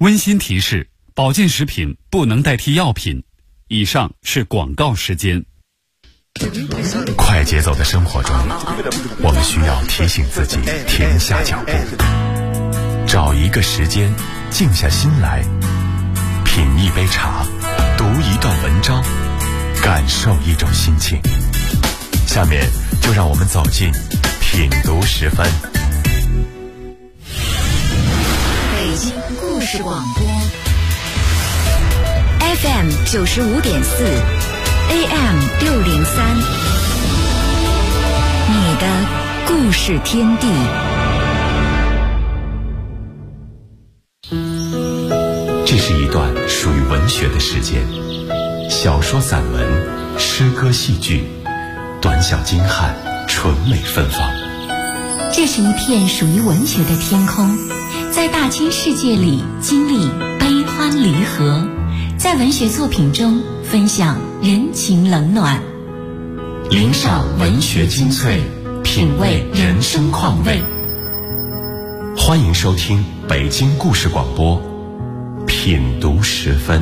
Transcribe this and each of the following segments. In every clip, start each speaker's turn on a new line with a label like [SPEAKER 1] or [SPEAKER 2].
[SPEAKER 1] 温馨提示：保健食品不能代替药品。以上是广告时间。
[SPEAKER 2] 快节奏的生活中，我们需要提醒自己停下脚步，找一个时间，静下心来，品一杯茶，读一段文章，感受一种心情。下面就让我们走进品读10分。
[SPEAKER 3] 北京故事广播 FM 95.4 AM 603，你的故事天地。
[SPEAKER 2] 这是一段属于文学的时间，小说、散文、诗歌、戏剧，短小精悍，纯美芬芳。
[SPEAKER 3] 这是一片属于文学的天空，在大千世界里经历悲欢离合，在文学作品中分享人情冷暖，
[SPEAKER 2] 领赏文学精粹，品味人生况味。欢迎收听北京故事广播品读10分。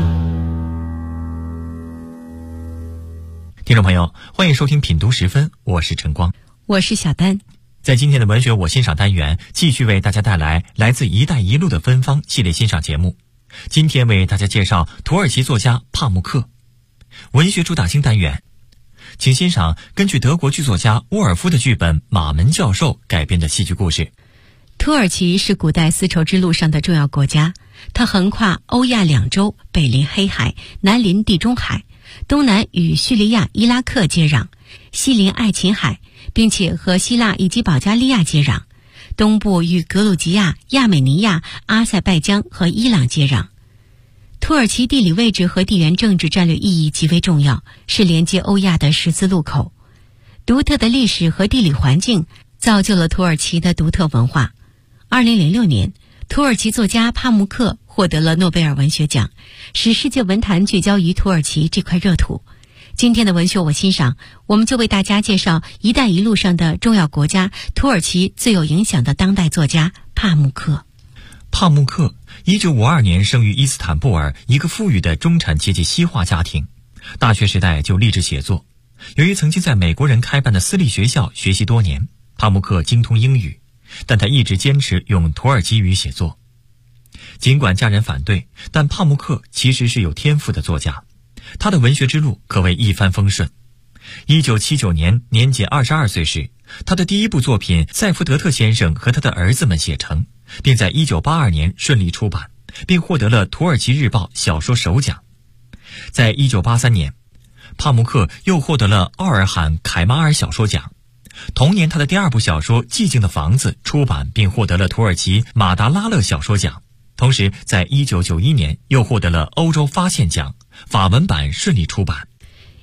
[SPEAKER 4] 听众朋友，欢迎收听品读10分，我是陈光，
[SPEAKER 3] 我是小丹。
[SPEAKER 4] 在今天的文学我欣赏单元，继续为大家带来来自一带一路的芬芳系列欣赏节目。今天为大家介绍土耳其作家帕慕克。文学主打星单元，请欣赏根据德国剧作家沃尔夫的剧本《马门教授》改编的戏剧故事。
[SPEAKER 5] 土耳其是古代丝绸之路上的重要国家，它横跨欧亚2洲，北临黑海，南临地中海，东南与叙利亚、伊拉克接壤，西临爱琴海，并且和希腊以及保加利亚接壤，东部与格鲁吉亚、亚美尼亚、阿塞拜疆和伊朗接壤。土耳其地理位置和地缘政治战略意义极为重要，是连接欧亚的十字路口。独特的历史和地理环境造就了土耳其的独特文化。2006年，土耳其作家帕慕克获得了诺贝尔文学奖，使世界文坛聚焦于土耳其这块热土。今天的文学我欣赏，我们就为大家介绍一带一路上的重要国家土耳其最有影响的当代作家帕慕克。
[SPEAKER 4] 帕慕克1952年生于伊斯坦布尔一个富裕的中产阶级西化家庭，大学时代就立志写作。由于曾经在美国人开办的私立学校学习多年，帕慕克精通英语，但他一直坚持用土耳其语写作。尽管家人反对，但帕慕克其实是有天赋的作家，他的文学之路可谓一帆风顺。1979年年仅22岁时，他的第一部作品《塞夫德特先生和他的儿子们》写成，并在1982年顺利出版，并获得了土耳其日报小说首奖。在1983年，帕慕克又获得了奥尔罕凯马尔小说奖。同年，他的第二部小说《寂静的房子》出版，并获得了土耳其马达拉勒小说奖。同时，在1991年又获得了欧洲发现奖，法文版顺利出版。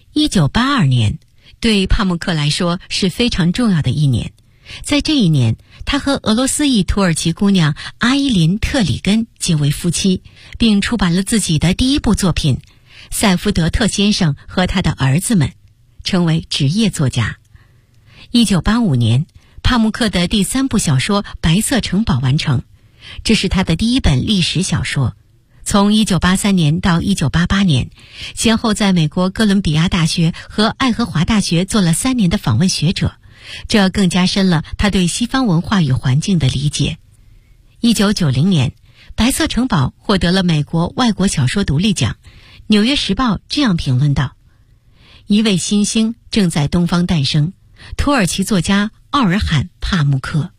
[SPEAKER 5] 1982年对帕慕克来说是非常重要的一年。在这一年，他和俄罗斯裔土耳其姑娘阿伊林特里根结为夫妻，并出版了自己的第一部作品《塞夫德特先生和他的儿子们》，成为职业作家。1985年，帕慕克的第3部小说《白色城堡》完成，这是他的第一本历史小说。从1983年到1988年，先后在美国哥伦比亚大学和爱荷华大学做了3年的访问学者，这更加深了他对西方文化与环境的理解。1990年，《白色城堡》获得了美国外国小说独立奖。《纽约时报》这样评论道：一位新星正在东方诞生，土耳其作家奥尔罕·帕慕克。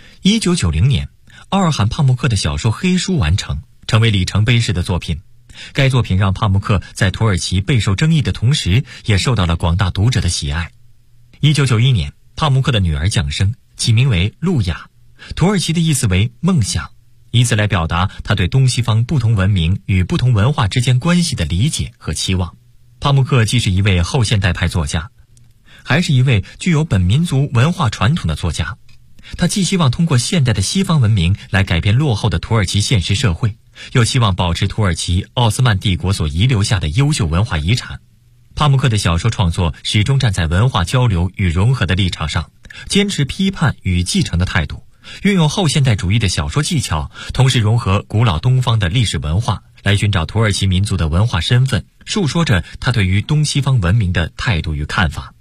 [SPEAKER 4] 1990年，奥尔罕·帕慕克的小说《黑书》完成，成为里程碑式的作品。该作品让帕慕克在土耳其备受争议的同时，也受到了广大读者的喜爱。1991年，帕慕克的女儿降生，起名为路亚，土耳其的意思为梦想，以此来表达他对东西方不同文明与不同文化之间关系的理解和期望。帕慕克既是一位后现代派作家，还是一位具有本民族文化传统的作家。他既希望通过现代的西方文明来改变落后的土耳其现实社会，又希望保持土耳其奥斯曼帝国所遗留下的优秀文化遗产。帕慕克的小说创作始终站在文化交流与融合的立场上，坚持批判与继承的态度， 运用后现代主义的小说技巧，同时融合古老东方的历史文化，来寻找土耳其民族的文化身份，述说着他对于东西方文明的态度与看法。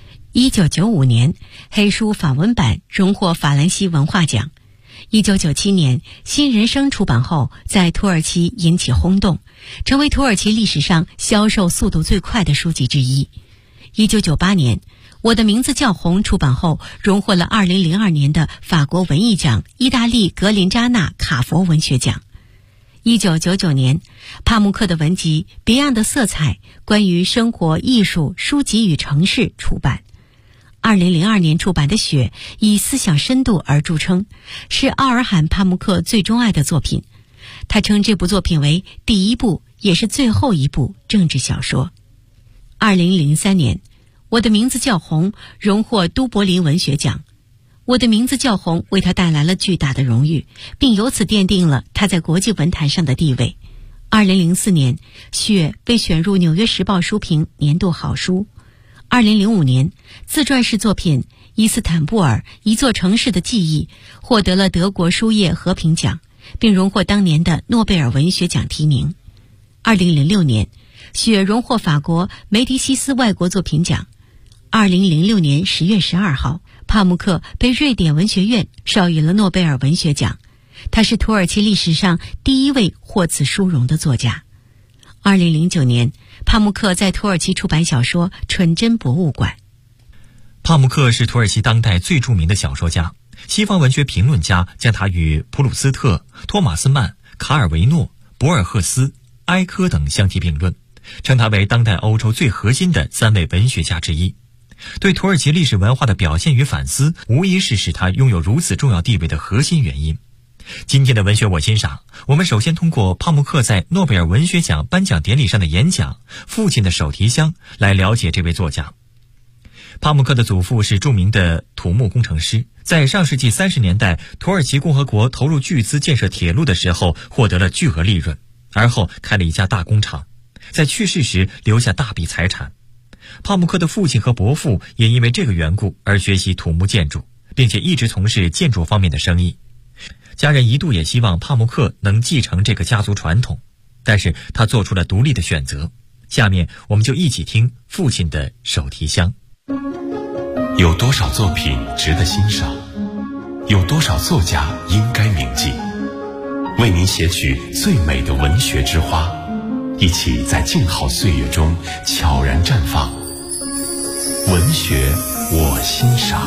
[SPEAKER 5] 1995年，黑书法文版荣获法兰西文化奖。1997年，新人生出版后，在土耳其引起轰动，成为土耳其历史上销售速度最快的书籍之一。1998年，我的名字叫红出版后，荣获了2002年的法国文艺奖、意大利格林扎纳卡佛文学奖。1999年，帕慕克的文集《别样的色彩：关于生活、艺术、书籍与城市》出版。2002年出版的《雪》以思想深度而著称，是奥尔罕·帕慕克最钟爱的作品。他称这部作品为第一部，也是最后一部政治小说。2003年，我的名字叫红荣获都柏林文学奖。我的名字叫红为他带来了巨大的荣誉，并由此奠定了他在国际文坛上的地位。2004年，《雪》被选入《纽约时报》书评年度好书。2005年，自传式作品《伊斯坦布尔：一座城市的记忆》获得了德国书业和平奖，并荣获当年的诺贝尔文学奖提名。2006年，《雪》荣获法国梅迪西斯外国作品奖。2006年10月12号，帕慕克被瑞典文学院授予了诺贝尔文学奖，他是土耳其历史上第一位获此殊荣的作家。2009年，帕慕克在土耳其出版小说《纯真博物馆》。
[SPEAKER 4] 帕慕克是土耳其当代最著名的小说家，西方文学评论家将他与普鲁斯特、托马斯曼、卡尔维诺、博尔赫斯、埃科等相提并论，称他为当代欧洲最核心的3位文学家之一。对土耳其历史文化的表现与反思，无疑是使他拥有如此重要地位的核心原因。今天的文学我欣赏，我们首先通过帕慕克在诺贝尔文学奖颁奖典礼上的演讲《父亲的手提箱》来了解这位作家。帕慕克的祖父是著名的土木工程师，在上世纪30年代土耳其共和国投入巨资建设铁路的时候获得了巨额利润，而后开了一家大工厂，在去世时留下大笔财产。帕慕克的父亲和伯父也因为这个缘故而学习土木建筑，并且一直从事建筑方面的生意。家人一度也希望帕慕克能继承这个家族传统，但是他做出了独立的选择。下面我们就一起听父亲的手提箱。
[SPEAKER 2] 有多少作品值得欣赏？有多少作家应该铭记？为您写取最美的文学之花，一起在静好岁月中悄然绽放。文学我欣赏。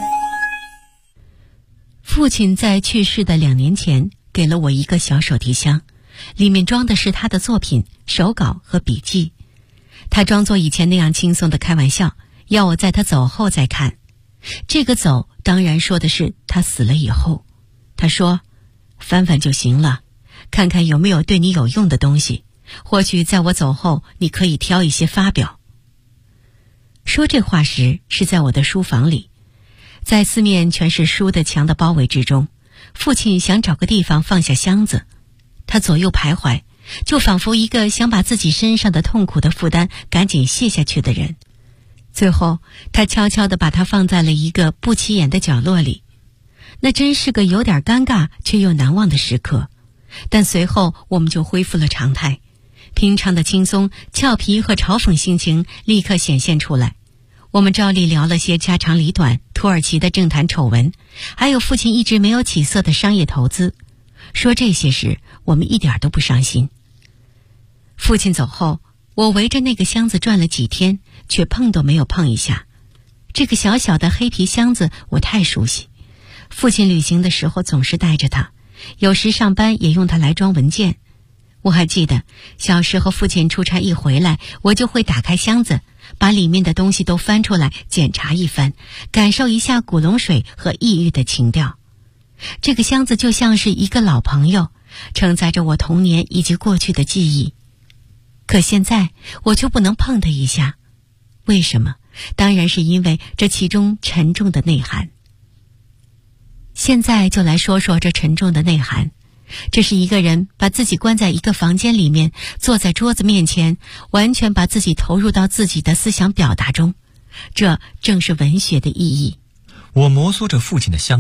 [SPEAKER 5] 父亲在去世的2年前给了我一个小手提箱，里面装的是他的作品、手稿和笔记。他装作以前那样轻松地开玩笑，要我在他走后再看。这个走当然说的是他死了以后。他说，翻翻就行了，看看有没有对你有用的东西，或许在我走后你可以挑一些发表。说这话时是在我的书房里，在四面全是书的墙的包围之中，父亲想找个地方放下箱子。他左右徘徊，就仿佛一个想把自己身上的痛苦的负担赶紧卸下去的人。最后他悄悄地把它放在了一个不起眼的角落里。那真是个有点尴尬却又难忘的时刻，但随后我们就恢复了常态。平常的轻松、俏皮和嘲讽心情立刻显现出来。我们照例聊了些家长里短，土耳其的政坛丑闻，还有父亲一直没有起色的商业投资。说这些时，我们一点都不伤心。父亲走后，我围着那个箱子转了几天，却碰都没有碰一下。这个小小的黑皮箱子我太熟悉，父亲旅行的时候总是带着它，有时上班也用它来装文件。我还记得小时候父亲出差一回来，我就会打开箱子，把里面的东西都翻出来检查一番，感受一下古龙水和异域的情调。这个箱子就像是一个老朋友，承载着我童年以及过去的记忆。可现在我就不能碰它一下，为什么？当然是因为这其中沉重的内涵。现在就来说说这沉重的内涵。这是一个人把自己关在一个房间里面，坐在桌子面前，完全把自己投入到自己的思想表达中。这正是文学的意义。
[SPEAKER 4] 我摩挲着父亲的箱子，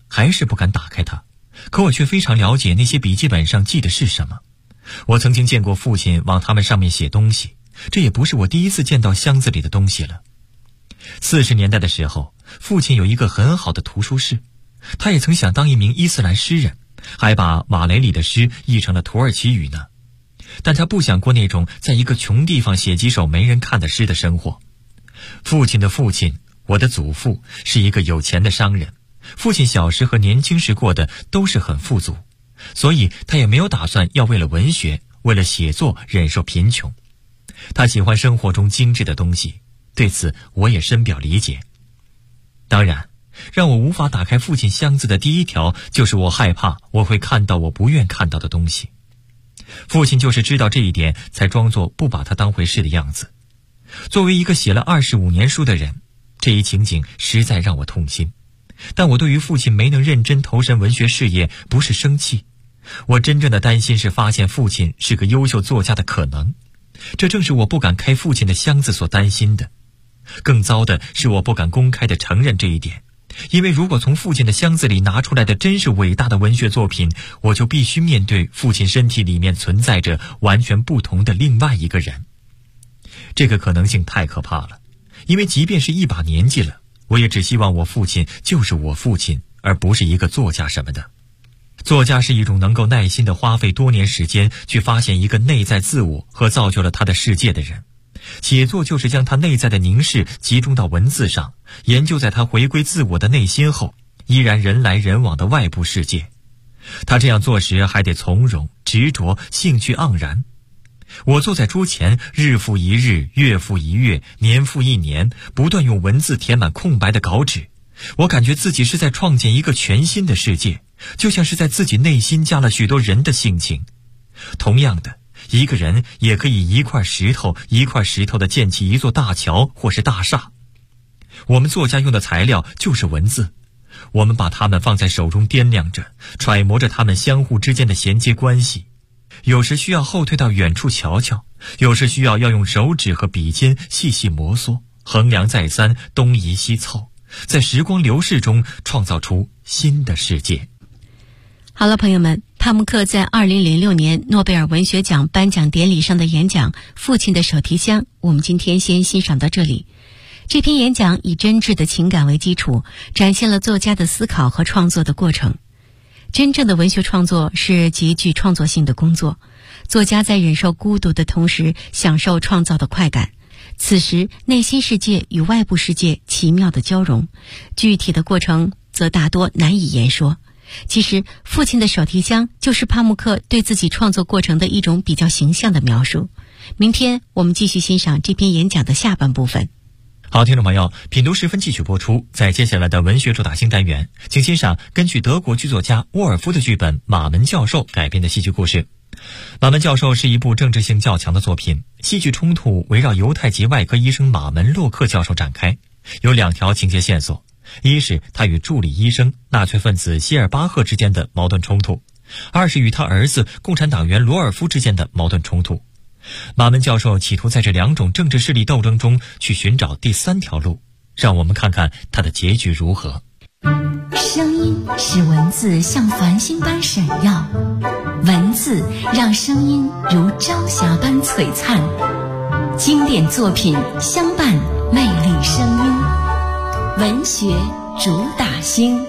[SPEAKER 4] 还是不敢打开它，可我却非常了解那些笔记本上记的是什么。我曾经见过父亲往它们上面写东西，这也不是我第一次见到箱子里的东西了。40年代的时候，父亲有一个很好的图书室，他也曾想当一名伊斯兰诗人，还把瓦雷里的诗译成了土耳其语呢。但他不想过那种在一个穷地方写几首没人看的诗的生活。父亲的父亲，我的祖父，是一个有钱的商人，父亲小时和年轻时过的都是很富足，所以他也没有打算要为了文学，为了写作忍受贫穷。他喜欢生活中精致的东西，对此我也深表理解。当然，让我无法打开父亲箱子的第一条，就是我害怕我会看到我不愿看到的东西。父亲就是知道这一点，才装作不把它当回事的样子。作为一个写了25年书的人，这一情景实在让我痛心。但我对于父亲没能认真投身文学事业不是生气，我真正的担心是发现父亲是个优秀作家的可能。这正是我不敢开父亲的箱子所担心的。更糟的是我不敢公开地承认这一点，因为如果从父亲的箱子里拿出来的真是伟大的文学作品，我就必须面对父亲身体里面存在着完全不同的另外一个人。这个可能性太可怕了，因为即便是一把年纪了，我也只希望我父亲就是我父亲，而不是一个作家什么的。作家是一种能够耐心地花费多年时间去发现一个内在自我和造就了他的世界的人。写作就是将他内在的凝视集中到文字上，研究在他回归自我的内心后，依然人来人往的外部世界。他这样做时还得从容、执着、兴趣盎然。我坐在桌前，日复一日，月复一月，年复一年，不断用文字填满空白的稿纸。我感觉自己是在创建一个全新的世界，就像是在自己内心加了许多人的性情。同样的，一个人也可以一块石头一块石头地建起一座大桥或是大厦。我们作家用的材料就是文字，我们把它们放在手中掂量着，揣摩着它们相互之间的衔接关系。有时需要后退到远处瞧瞧，有时需要用手指和笔尖细细摩挲，衡量再三，东移西凑，在时光流逝中创造出新的世界。
[SPEAKER 5] 好了，朋友们，帕慕克在2006年诺贝尔文学奖颁奖典礼上的演讲《父亲的手提箱》，我们今天先欣赏到这里。这篇演讲以真挚的情感为基础，展现了作家的思考和创作的过程。真正的文学创作是极具创作性的工作，作家在忍受孤独的同时享受创造的快感，此时内心世界与外部世界奇妙的交融，具体的过程则大多难以言说。其实父亲的手提箱就是帕慕克对自己创作过程的一种比较形象的描述。明天我们继续欣赏这篇演讲的下半部分。
[SPEAKER 4] 好，听众朋友，品读10分继续播出。在接下来的文学主打新单元，请欣赏根据德国剧作家沃尔夫的剧本《马门教授》改编的戏剧故事。《马门教授》是一部政治性较强的作品，戏剧冲突围绕犹太籍外科医生马门洛克教授展开，有2条情节线索。一是他与助理医生纳粹分子希尔巴赫之间的矛盾冲突，二是与他儿子共产党员罗尔夫之间的矛盾冲突。马门教授企图在这2种政治势力斗争中去寻找第3条路，让我们看看他的结局如何。
[SPEAKER 3] 声音使文字像繁星般闪耀，文字让声音如朝霞般璀璨，经典作品相伴，魅力声音，文学主打星。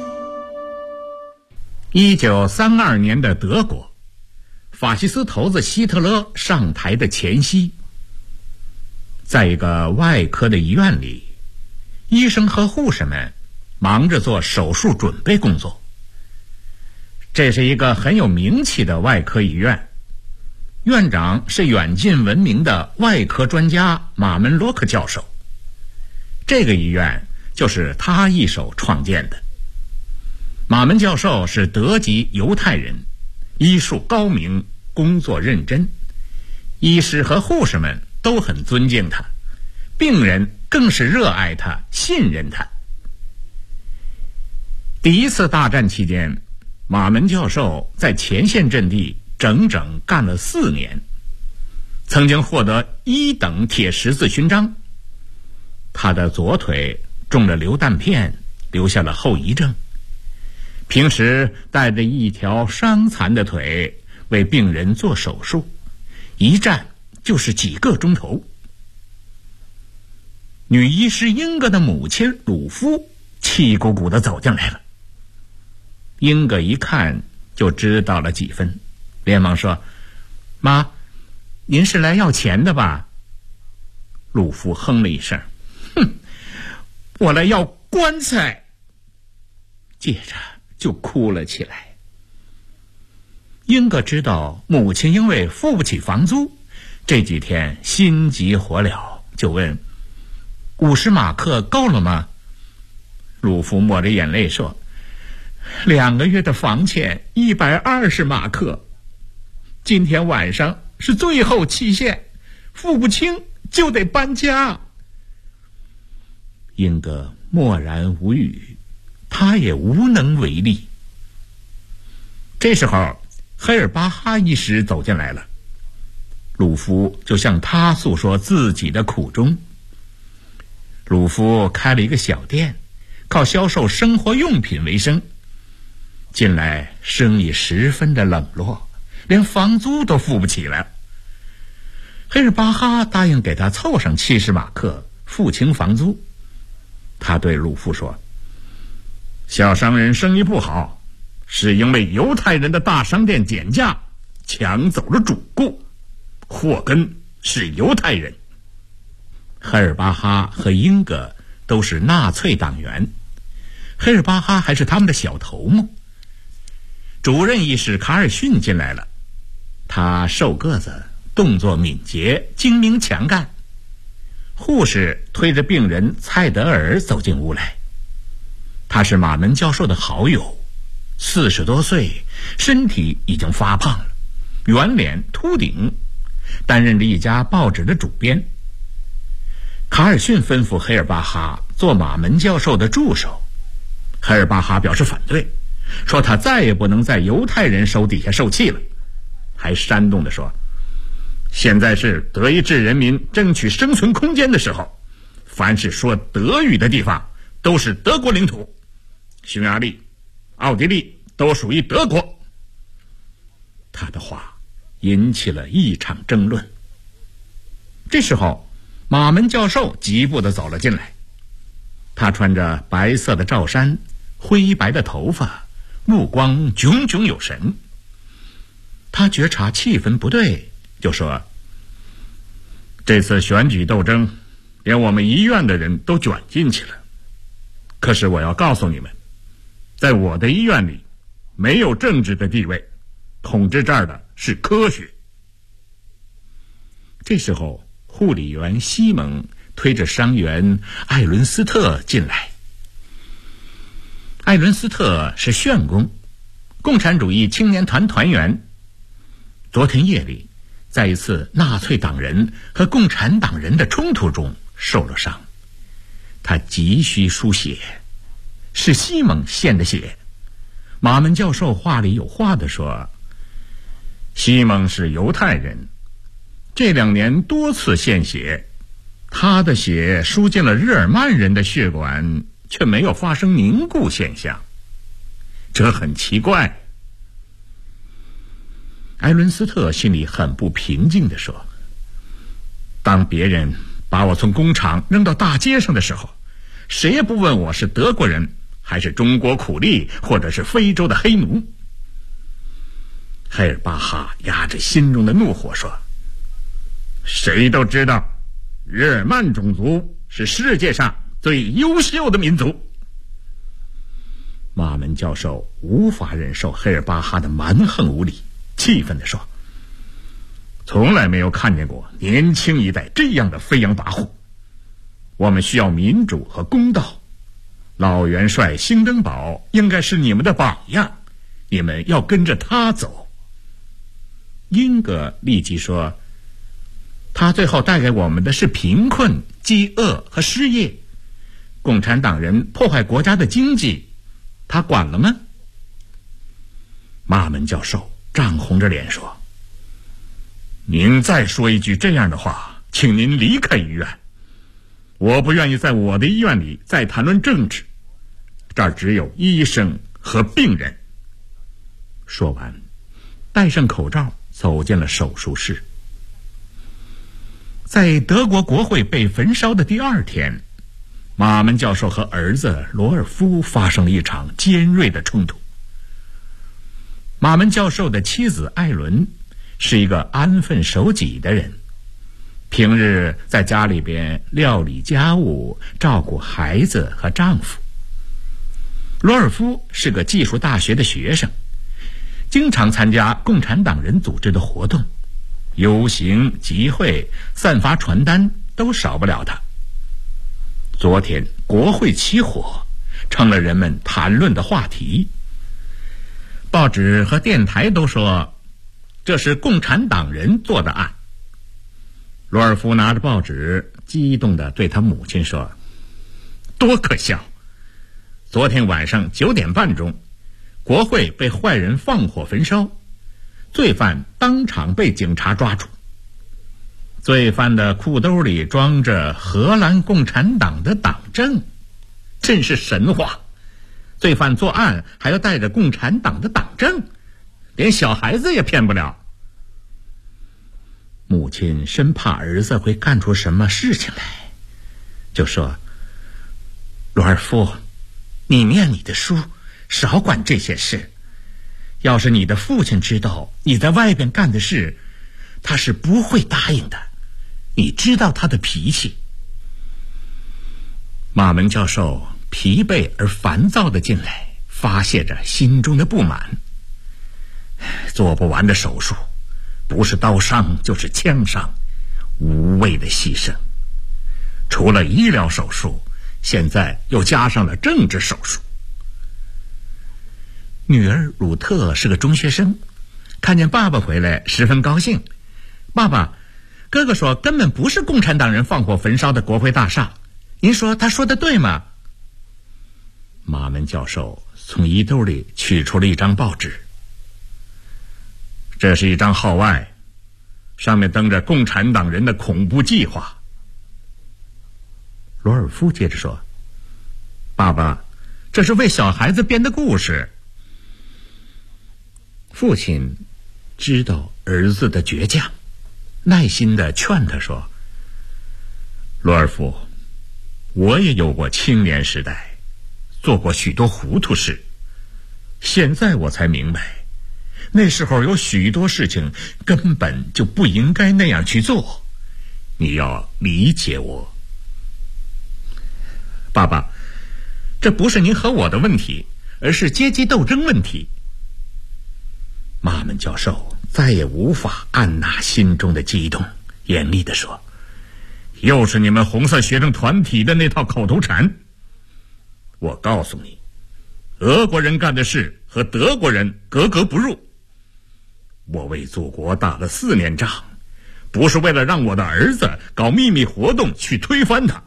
[SPEAKER 6] 1932年的德国，法西斯头子希特勒上台的前夕，在一个外科的医院里，医生和护士们忙着做手术准备工作。这是一个很有名气的外科医院，院长是远近闻名的外科专家马门洛克教授。这个医院就是他一手创建的。马门教授是德籍犹太人，医术高明，工作认真，医师和护士们都很尊敬他，病人更是热爱他，信任他。第一次大战期间，马门教授在前线阵地整整干了4年，曾经获得1等铁十字勋章。他的左腿中了榴弹片，留下了后遗症。 平时带着一条伤残的腿为病人做手术，一站就是几个钟头。女医师英格的母亲鲁夫气鼓鼓地走进来了。英格一看就知道了几分，连忙说：“妈，您是来要钱的吧？”鲁夫哼了一声：“哼，我来要棺材。”接着就哭了起来。英格知道母亲因为付不起房租，这几天心急火燎，就问：“50马克够了吗？”鲁夫抹着眼泪说：“2个月的房钱120马克，今天晚上是最后期限，付不清就得搬家。”英格默然无语，他也无能为力。这时候黑尔巴哈医师走进来了，鲁夫就向他诉说自己的苦衷。鲁夫开了一个小店，靠销售生活用品为生，近来生意十分的冷落，连房租都付不起了。黑尔巴哈答应给他凑上70马克，付清房租。他对鲁夫说：“小商人生意不好，是因为犹太人的大商店减价，抢走了主顾，祸根是犹太人。”黑尔巴哈和英格都是纳粹党员，黑尔巴哈还是他们的小头目。主任医师卡尔逊进来了，他瘦个子，动作敏捷，精明强干。护士推着病人蔡德尔走进屋来，他是马门教授的好友，40多岁，身体已经发胖了，圆脸秃顶，担任着一家报纸的主编。卡尔逊吩咐黑尔巴哈做马门教授的助手，黑尔巴哈表示反对，说他再也不能在犹太人手底下受气了，还煽动地说：“现在是德意志人民争取生存空间的时候，凡是说德语的地方都是德国领土，匈牙利、奥地利都属于德国。”他的话引起了一场争论。这时候马门教授疾步地走了进来，他穿着白色的罩衫，灰白的头发，目光炯炯有神。他觉察气氛不对，就说：“这次选举斗争连我们医院的人都卷进去了，可是我要告诉你们，在我的医院里没有政治的地位，统治这儿的是科学。”这时候护理员西蒙推着伤员艾伦斯特进来。艾伦斯特是旋工，共产主义青年团团员。昨天夜里在一次纳粹党人和共产党人的冲突中受了伤，他急需输血，是西蒙献的血。马门教授话里有话地说：“西蒙是犹太人，这2年多次献血，他的血输进了日耳曼人的血管，却没有发生凝固现象，这很奇怪。”埃伦斯特心里很不平静地说：“当别人把我从工厂扔到大街上的时候，谁也不问我是德国人还是中国苦力或者是非洲的黑奴。”黑尔巴哈压着心中的怒火说：“谁都知道日耳曼种族是世界上最优秀的民族。”马门教授无法忍受黑尔巴哈的蛮横无理，气愤地说：“从来没有看见过年轻一代这样的飞扬跋扈，我们需要民主和公道。老元帅兴登堡应该是你们的榜样，你们要跟着他走。”英格立即说：“他最后带给我们的是贫困、饥饿和失业。共产党人破坏国家的经济，他管了吗？”马门教授涨红着脸说：“您再说一句这样的话，请您离开医院。我不愿意在我的医院里再谈论政治，这儿只有医生和病人。说完，戴上口罩走进了手术室。在德国国会被焚烧的第2天，马门教授和儿子罗尔夫发生了一场尖锐的冲突。马门教授的妻子艾伦是一个安分守己的人，平日在家里边料理家务，照顾孩子和丈夫。罗尔夫是个技术大学的学生，经常参加共产党人组织的活动，游行、集会、散发传单都少不了他。昨天国会起火，成了人们谈论的话题。报纸和电台都说这是共产党人做的案。罗尔夫拿着报纸，激动地对他母亲说：多可笑！昨天晚上9点半钟，国会被坏人放火焚烧，罪犯当场被警察抓住。罪犯的裤兜里装着荷兰共产党的党证，真是神话！罪犯作案还要带着共产党的党证，连小孩子也骗不了。母亲生怕儿子会干出什么事情来，就说：罗尔夫，你念你的书，少管这些事。要是你的父亲知道你在外边干的事，他是不会答应的。你知道他的脾气。马门教授疲惫而烦躁地进来，发泄着心中的不满。做不完的手术，不是刀伤就是枪伤，无谓的牺牲。除了医疗手术，现在又加上了政治手术。女儿鲁特是个中学生，看见爸爸回来十分高兴。爸爸，哥哥说根本不是共产党人放火焚烧的国会大厦，您说他说的对吗？马门教授从衣兜里取出了一张报纸，这是一张号外，上面登着共产党人的恐怖计划。罗尔夫接着说：爸爸，这是为小孩子编的故事。父亲知道儿子的倔强，耐心地劝他说：罗尔夫，我也有过青年时代，做过许多糊涂事，现在我才明白，那时候有许多事情根本就不应该那样去做，你要理解我。爸爸，这不是您和我的问题，而是阶级斗争问题。马门教授再也无法按捺心中的激动，严厉地说：又是你们红色学生团体的那套口头禅。我告诉你，俄国人干的事和德国人格格不入。我为祖国打了4年仗，不是为了让我的儿子搞秘密活动去推翻他。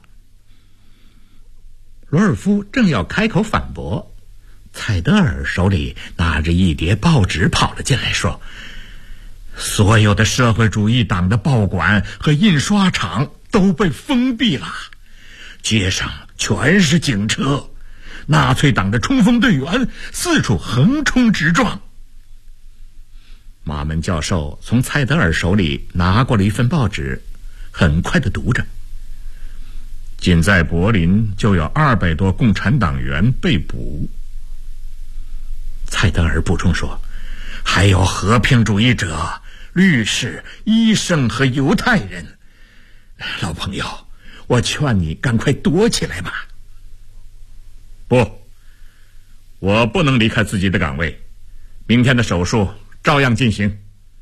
[SPEAKER 6] 罗尔夫正要开口反驳，蔡德尔手里拿着一叠报纸跑了进来，说：所有的社会主义党的报馆和印刷厂都被封闭了，街上全是警车，纳粹党的冲锋队员四处横冲直撞。马门教授从蔡德尔手里拿过了一份报纸，很快地读着：仅在柏林就有200多共产党员被捕。蔡德尔补充说：还有和平主义者、律师、医生和犹太人。老朋友，我劝你赶快躲起来吧。不，我不能离开自己的岗位，明天的手术照样进行。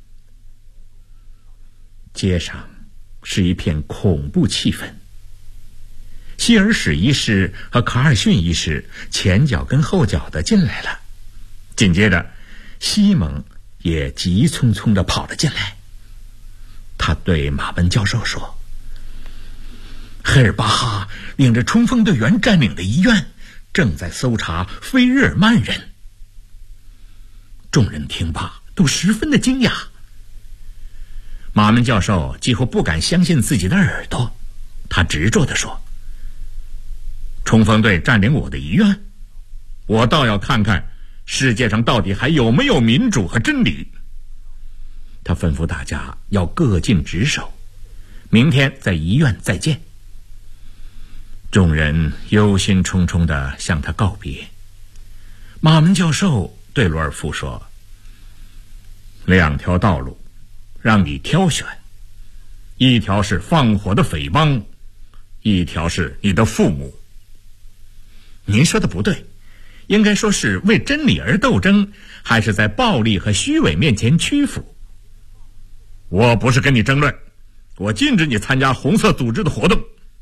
[SPEAKER 6] 街上是一片恐怖气氛。希尔史医师和卡尔逊医师前脚跟后脚的进来了，紧接着西蒙也急匆匆地跑了进来。他对马门教授说：赫尔巴哈领着冲锋队员占领的医院，正在搜查非日耳曼人。众人听罢都十分的惊讶。马门教授几乎不敢相信自己的耳朵，他执着地说：冲锋队占领我的医院，我倒要看看世界上到底还有没有民主和真理。他吩咐大家要各尽职守，明天在医院再见。众人忧心忡忡地向他告别。马门教授对罗尔夫说：“2条道路让你挑选，一条是放火的匪帮，一条是你的父母。您说的不对，应该说是为真理而斗争，还是在暴力和虚伪面前屈服？我不是跟你争论，我禁止你参加红色组织的活动。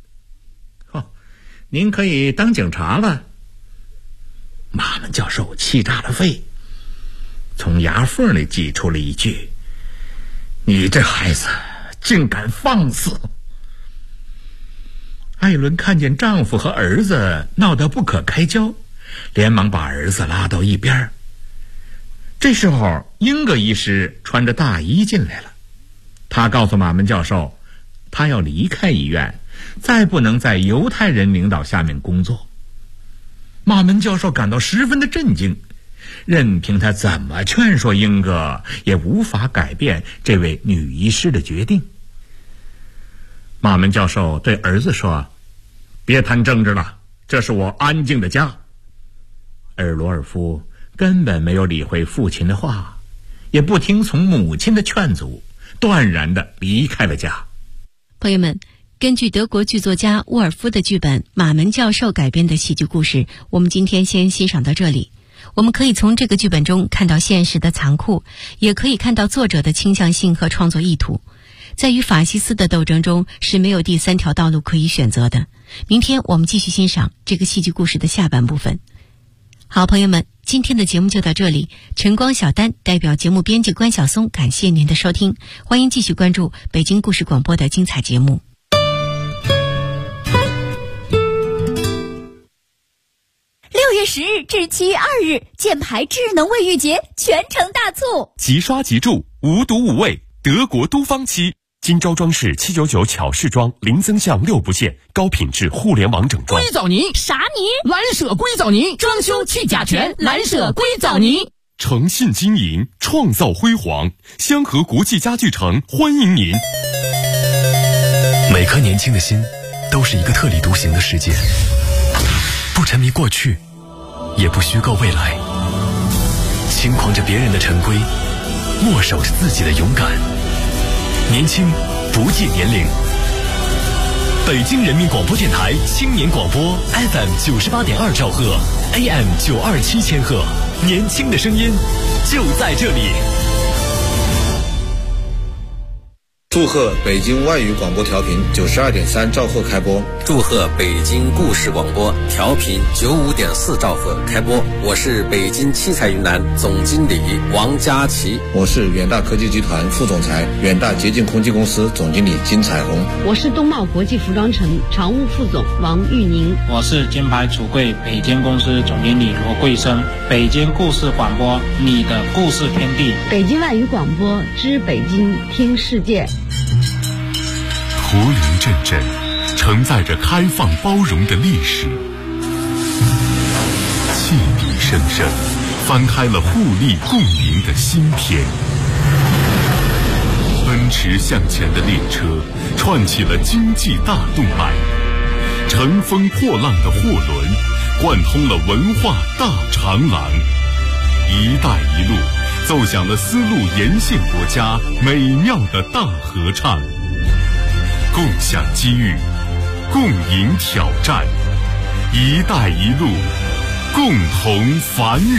[SPEAKER 6] 您可以当警察了。”马门教授气炸了肺，从牙缝里挤出了一句：“你这孩子竟敢放肆！”艾伦看见丈夫和儿子闹得不可开交，连忙把儿子拉到一边。这时候英格医师穿着大衣进来了，他告诉马门教授，他要离开医院，再不能在犹太人领导下面工作。马门教授感到十分的震惊，任凭他怎么劝说英格，也无法改变这位女医师的决定。马门教授对儿子说：“别谈政治了，这是我安静的家。”而罗尔夫根本没有理会父亲的话，也不听从母亲的劝阻，断然地离开了家。
[SPEAKER 5] 朋友们，根据德国剧作家沃尔夫的剧本《马门教授》改编的戏剧故事，我们今天先欣赏到这里。我们可以从这个剧本中看到现实的残酷，也可以看到作者的倾向性和创作意图。在与法西斯的斗争中是没有第3条道路可以选择的。明天我们继续欣赏这个戏剧故事的下半部分。好，朋友们，今天的节目就到这里。晨光小丹代表节目编辑关晓松，感谢您的收听，欢迎继续关注北京故事广播的精彩节目。
[SPEAKER 7] 6月10日至7月2日，箭牌智能卫浴节全城大促，
[SPEAKER 8] 即刷即住，无毒无味，德国都芳漆。金招装饰799巧饰装，零增项6不限，高品质互联网整装。
[SPEAKER 9] 硅藻泥
[SPEAKER 7] 啥泥？
[SPEAKER 9] 蓝舍硅藻泥，装修去甲醛，蓝舍硅藻泥。
[SPEAKER 8] 诚信经营，创造辉煌，香河国际家具城欢迎您。
[SPEAKER 2] 每颗年轻的心都是一个特立独行的世界，不沉迷过去，也不虚构未来，轻狂着别人的陈规，握手着自己的勇敢。年轻不计年龄。北京人民广播电台青年广播 FM 98.2兆赫 AM 927千赫，年轻的声音就在这里。
[SPEAKER 10] 祝贺北京外语广播调频92.3兆赫开播，
[SPEAKER 11] 祝贺北京故事广播调频95.4兆赫开播。我是北京七彩云南总经理王佳琪，
[SPEAKER 10] 我是远大科技集团副总裁、远大洁净空气公司总经理金彩虹，
[SPEAKER 12] 我是东茂国际服装城常务副总王玉宁，
[SPEAKER 13] 我是金牌橱柜北京公司总经理罗桂生。北京故事广播，你的故事天地。
[SPEAKER 12] 北京外语广播知北京听世界。
[SPEAKER 8] 图林阵阵，承载着开放包容的历史。汽笛声声，翻开了互利共赢的新篇。奔驰向前的列车，串起了经济大动脉。乘风破浪的货轮，贯通了文化大长廊。一带一路，奏响了丝路沿线国家美妙的大合唱。共享机遇，共赢挑战，一带一路，共同繁荣。